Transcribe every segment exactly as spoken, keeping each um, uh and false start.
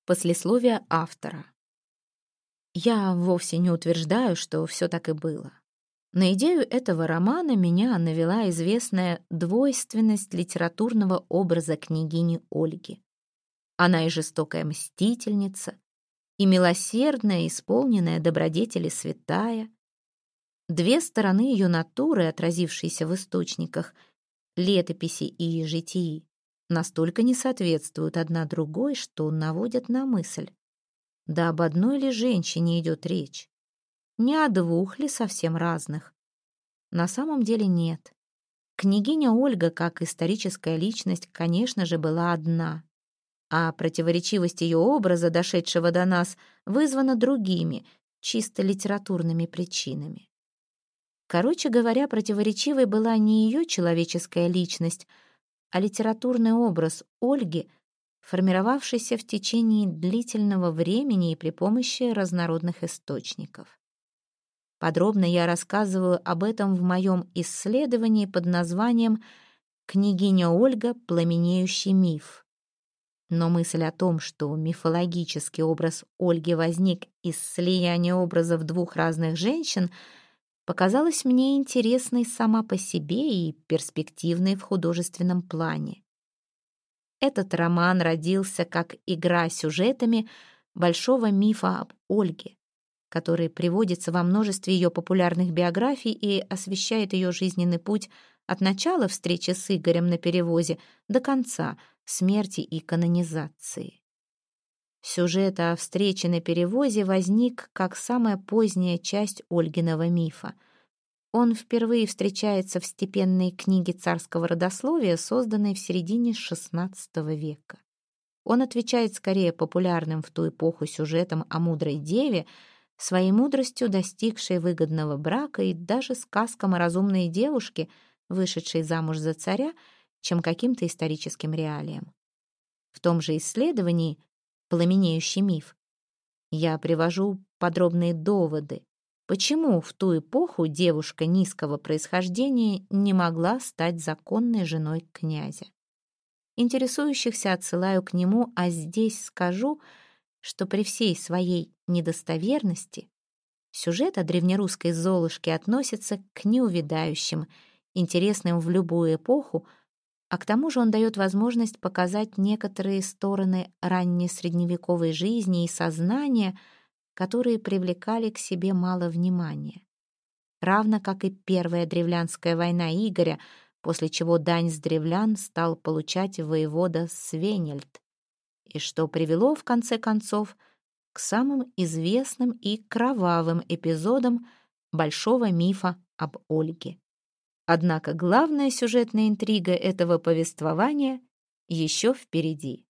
Послесловие автора. Я вовсе не утверждаю, что все так и было. На идею этого романа меня навела известная двойственность литературного образа княгини Ольги. Она и жестокая мстительница, и милосердная, исполненная добродетели святая. Две стороны ее натуры, отразившиеся в источниках, летописи и житии, настолько не соответствуют одна другой, что наводят на мысль: да об одной ли женщине идет речь? Не о двух ли совсем разных? На самом деле нет. Княгиня Ольга, как историческая личность, конечно же, была одна, а противоречивость ее образа, дошедшего до нас, вызвана другими, чисто литературными причинами. Короче говоря, противоречивой была не ее человеческая личность, а литературный образ Ольги, формировавшийся в течение длительного времени и при помощи разнородных источников. Подробно я рассказываю об этом в моем исследовании под названием «Княгиня Ольга. Пламенеющий миф». Но мысль о том, что мифологический образ Ольги возник из слияния образов двух разных женщин, показалась мне интересной сама по себе и перспективной в художественном плане. Этот роман родился как игра сюжетами большого мифа об Ольге, который приводится во множестве ее популярных биографий и освещает ее жизненный путь от начала встречи с Игорем на перевозе до конца смерти и канонизации. Сюжет о встрече на перевозе возник как самая поздняя часть Ольгиного мифа. Он впервые встречается в степенной книге царского родословия, созданной в середине шестнадцатого века. Он отвечает скорее популярным в ту эпоху сюжетам о мудрой деве, своей мудростью достигшей выгодного брака, и даже сказкам о разумной девушке, вышедшей замуж за царя, чем каким-то историческим реалиям. В том же исследовании «Пламенеющий миф» я привожу подробные доводы, почему в ту эпоху девушка низкого происхождения не могла стать законной женой князя. Интересующихся отсылаю к нему, а здесь скажу, что при всей своей недостоверности сюжет о древнерусской Золушке относится к неувядающим, интересным в любую эпоху, а к тому же он дает возможность показать некоторые стороны раннесредневековой жизни и сознания, которые привлекали к себе мало внимания. Равно как и Первая древлянская война Игоря, после чего дань с древлян стал получать воевода Свенельд, и что привело, в конце концов, к самым известным и кровавым эпизодам большого мифа об Ольге. Однако главная сюжетная интрига этого повествования еще впереди.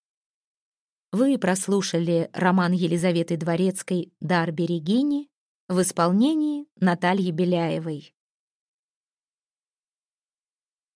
Вы прослушали роман Елизаветы Дворецкой «Дар Берегини» в исполнении Натальи Беляевой.